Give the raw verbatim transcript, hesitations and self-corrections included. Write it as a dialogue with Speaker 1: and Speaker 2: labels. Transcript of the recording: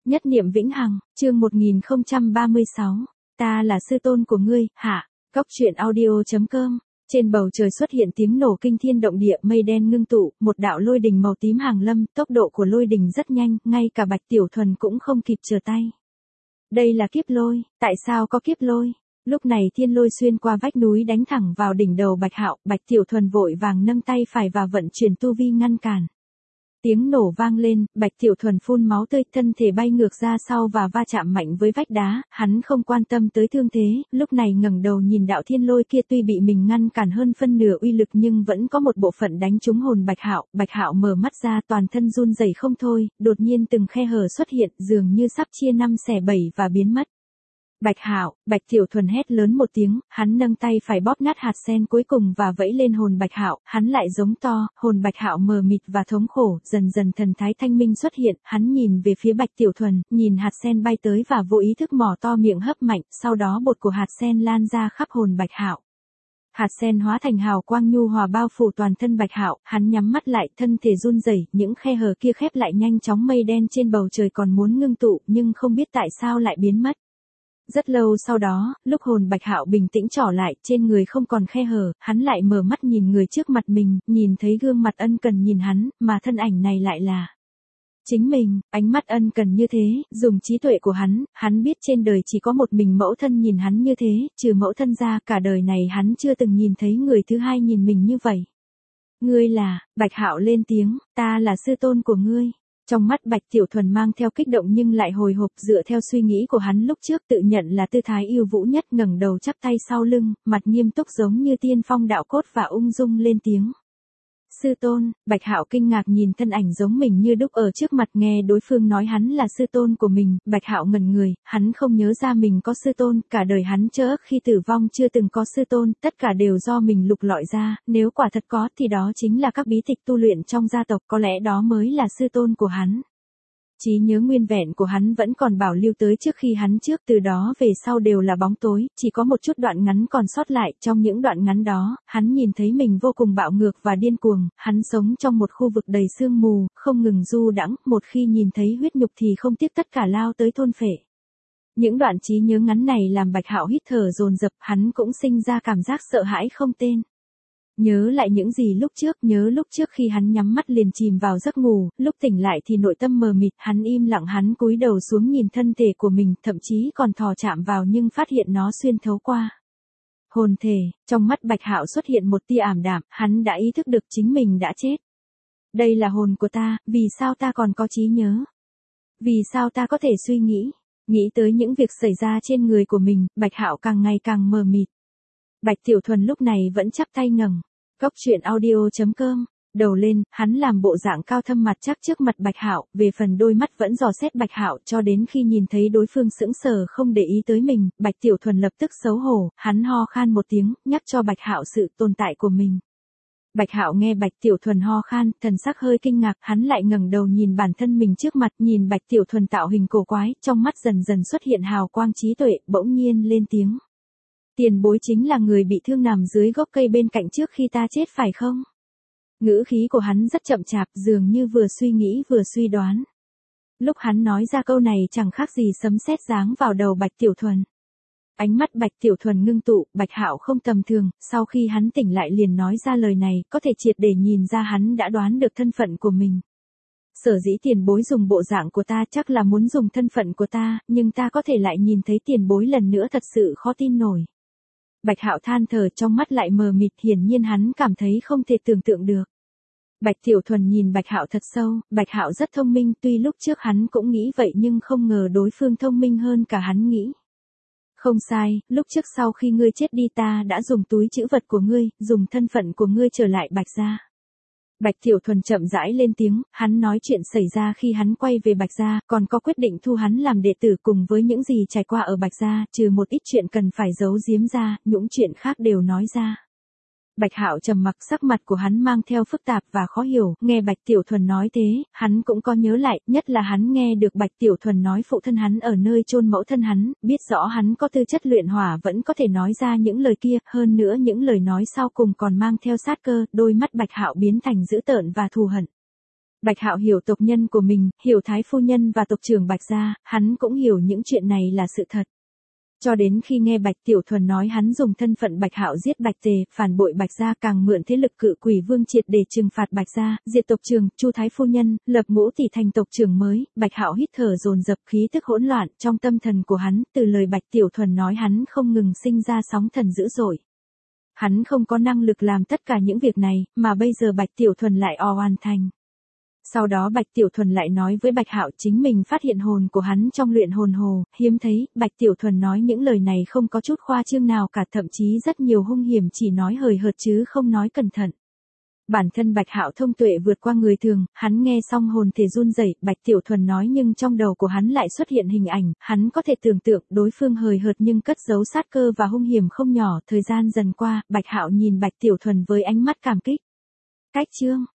Speaker 1: Nhất niệm vĩnh hằng, chương một nghìn không trăm ba mươi sáu. Ta là sư tôn của ngươi, hạ. Cóc truyện audio.com. Trên bầu trời xuất hiện tiếng nổ kinh thiên động địa, mây đen ngưng tụ, một đạo lôi đình màu tím hàng lâm, tốc độ của lôi đình rất nhanh, ngay cả Bạch Tiểu Thuần cũng không kịp trở tay. Đây là kiếp lôi, tại sao có kiếp lôi? Lúc này thiên lôi xuyên qua vách núi đánh thẳng vào đỉnh đầu Bạch Hạo, Bạch Tiểu Thuần vội vàng nâng tay phải và vận chuyển tu vi ngăn cản. Tiếng nổ vang lên, Bạch Tiểu Thuần phun máu tươi, thân thể bay ngược ra sau và va chạm mạnh với vách đá, hắn không quan tâm tới thương thế, lúc này ngẩng đầu nhìn đạo thiên lôi kia, tuy bị mình ngăn cản hơn phân nửa uy lực nhưng vẫn có một bộ phận đánh trúng hồn Bạch Hạo. Bạch Hạo mở mắt ra, toàn thân run rẩy không thôi, đột nhiên từng khe hở xuất hiện, dường như sắp chia năm xẻ bảy và biến mất. Bạch Hạo, Bạch Tiểu Thuần hét lớn một tiếng, hắn nâng tay phải bóp nát hạt sen cuối cùng và vẫy lên hồn Bạch Hạo, hắn lại giống to, hồn Bạch Hạo mờ mịt và thống khổ, dần dần thần thái thanh minh xuất hiện, hắn nhìn về phía Bạch Tiểu Thuần, nhìn hạt sen bay tới và vô ý thức mỏ to miệng hấp mạnh, sau đó bột của hạt sen lan ra khắp hồn Bạch Hạo. Hạt sen hóa thành hào quang nhu hòa bao phủ toàn thân Bạch Hạo, hắn nhắm mắt lại, thân thể run rẩy, những khe hở kia khép lại nhanh chóng, mây đen trên bầu trời còn muốn ngưng tụ, nhưng không biết tại sao lại biến mất. Rất lâu sau đó, lúc hồn Bạch Hạo bình tĩnh trở lại, trên người không còn khe hở, hắn lại mở mắt nhìn người trước mặt mình, nhìn thấy gương mặt ân cần nhìn hắn, mà thân ảnh này lại là chính mình. Ánh mắt ân cần như thế, dùng trí tuệ của hắn, hắn biết trên đời chỉ có một mình mẫu thân nhìn hắn như thế, trừ mẫu thân ra, cả đời này hắn chưa từng nhìn thấy người thứ hai nhìn mình như vậy. Ngươi là, Bạch Hạo lên tiếng, ta là sư tôn của ngươi. Trong mắt Bạch Tiểu Thuần mang theo kích động nhưng lại hồi hộp, dựa theo suy nghĩ của hắn lúc trước, tự nhận là tư thái yêu vũ nhất, ngẩng đầu chắp tay sau lưng, mặt nghiêm túc giống như tiên phong đạo cốt và ung dung lên tiếng. Sư tôn. Bạch Hạo kinh ngạc nhìn thân ảnh giống mình như đúc ở trước mặt, nghe đối phương nói hắn là sư tôn của mình, Bạch Hạo ngẩn người, hắn không nhớ ra mình có sư tôn, cả đời hắn chớ khi tử vong chưa từng có sư tôn, tất cả đều do mình lục lọi ra, nếu quả thật có thì đó chính là các bí tịch tu luyện trong gia tộc, có lẽ đó mới là sư tôn của hắn. Trí nhớ nguyên vẹn của hắn vẫn còn bảo lưu tới trước khi hắn trước, từ đó về sau đều là bóng tối, chỉ có một chút đoạn ngắn còn sót lại, trong những đoạn ngắn đó, hắn nhìn thấy mình vô cùng bạo ngược và điên cuồng, hắn sống trong một khu vực đầy sương mù, không ngừng du đãng, một khi nhìn thấy huyết nhục thì không tiếc tất cả lao tới thôn phệ. Những đoạn trí nhớ ngắn này làm Bạch Hạo hít thở dồn dập, hắn cũng sinh ra cảm giác sợ hãi không tên. Nhớ lại những gì lúc trước, nhớ lúc trước khi hắn nhắm mắt liền chìm vào giấc ngủ, lúc tỉnh lại thì nội tâm mờ mịt, hắn im lặng, hắn cúi đầu xuống nhìn thân thể của mình, thậm chí còn thò chạm vào nhưng phát hiện nó xuyên thấu qua hồn thể. Trong mắt Bạch Hạo xuất hiện một tia ảm đạm, hắn đã ý thức được chính mình đã chết. Đây là hồn của ta, vì sao ta còn có trí nhớ? Vì sao ta có thể suy nghĩ? Nghĩ tới những việc xảy ra trên người của mình, Bạch Hạo càng ngày càng mờ mịt. Bạch Tiểu Thuần lúc này vẫn chắp tay ngẩng. Cóc truyện audio.com. Đầu lên, hắn làm bộ dạng cao thâm mặt chắc trước mặt Bạch Hạo, về phần đôi mắt vẫn dò xét Bạch Hạo, cho đến khi nhìn thấy đối phương sững sờ không để ý tới mình, Bạch Tiểu Thuần lập tức xấu hổ, hắn ho khan một tiếng, nhắc cho Bạch Hạo sự tồn tại của mình. Bạch Hạo nghe Bạch Tiểu Thuần ho khan, thần sắc hơi kinh ngạc, hắn lại ngẩng đầu nhìn bản thân mình trước mặt, nhìn Bạch Tiểu Thuần tạo hình cổ quái, trong mắt dần dần xuất hiện hào quang trí tuệ, bỗng nhiên lên tiếng. Tiền bối chính là người bị thương nằm dưới gốc cây bên cạnh trước khi ta chết phải không? Ngữ khí của hắn rất chậm chạp, dường như vừa suy nghĩ vừa suy đoán. Lúc hắn nói ra câu này chẳng khác gì sấm sét giáng vào đầu Bạch Tiểu Thuần. Ánh mắt Bạch Tiểu Thuần ngưng tụ, Bạch Hạo không tầm thường, sau khi hắn tỉnh lại liền nói ra lời này, có thể triệt để nhìn ra hắn đã đoán được thân phận của mình. Sở dĩ tiền bối dùng bộ dạng của ta chắc là muốn dùng thân phận của ta, nhưng ta có thể lại nhìn thấy tiền bối lần nữa thật sự khó tin nổi. Bạch Hạo than thở, trong mắt lại mờ mịt, hiển nhiên hắn cảm thấy không thể tưởng tượng được. Bạch Tiểu Thuần nhìn Bạch Hạo thật sâu, Bạch Hạo rất thông minh, tuy lúc trước hắn cũng nghĩ vậy nhưng không ngờ đối phương thông minh hơn cả hắn nghĩ. Không sai, lúc trước sau khi ngươi chết đi ta đã dùng túi trữ vật của ngươi, dùng thân phận của ngươi trở lại Bạch gia. Bạch Tiểu Thuần chậm rãi lên tiếng, hắn nói chuyện xảy ra khi hắn quay về Bạch gia, còn có quyết định thu hắn làm đệ tử cùng với những gì trải qua ở Bạch gia, trừ một ít chuyện cần phải giấu giếm ra, những chuyện khác đều nói ra. Bạch Hạo trầm mặc, sắc mặt của hắn mang theo phức tạp và khó hiểu, nghe Bạch Tiểu Thuần nói thế, hắn cũng có nhớ lại, nhất là hắn nghe được Bạch Tiểu Thuần nói phụ thân hắn ở nơi chôn mẫu thân hắn, biết rõ hắn có tư chất luyện hỏa vẫn có thể nói ra những lời kia, hơn nữa những lời nói sau cùng còn mang theo sát cơ, đôi mắt Bạch Hạo biến thành dữ tợn và thù hận. Bạch Hạo hiểu tộc nhân của mình, hiểu Thái phu nhân và tộc trưởng Bạch gia, hắn cũng hiểu những chuyện này là sự thật. Cho đến khi nghe Bạch Tiểu Thuần nói hắn dùng thân phận Bạch Hạo giết Bạch Tề, phản bội Bạch gia, càng mượn thế lực Cự Quỷ Vương triệt để trừng phạt Bạch gia, diệt tộc trưởng, Chu Thái phu nhân, lập Ngũ tỷ thành tộc trưởng mới, Bạch Hạo hít thở dồn dập, khí tức hỗn loạn trong tâm thần của hắn, từ lời Bạch Tiểu Thuần nói hắn không ngừng sinh ra sóng thần dữ dội. Hắn không có năng lực làm tất cả những việc này, mà bây giờ Bạch Tiểu Thuần lại o hoàn thành. Sau đó Bạch Tiểu Thuần lại nói với Bạch Hạo chính mình phát hiện hồn của hắn trong luyện hồn hồ, hiếm thấy, Bạch Tiểu Thuần nói những lời này không có chút khoa trương nào cả, thậm chí rất nhiều hung hiểm, chỉ nói hời hợt chứ không nói cẩn thận. Bản thân Bạch Hạo thông tuệ vượt qua người thường, hắn nghe xong hồn thể run rẩy, Bạch Tiểu Thuần nói nhưng trong đầu của hắn lại xuất hiện hình ảnh, hắn có thể tưởng tượng đối phương hời hợt nhưng cất giấu sát cơ và hung hiểm không nhỏ. Thời gian dần qua, Bạch Hạo nhìn Bạch Tiểu Thuần với ánh mắt cảm kích. Cách chương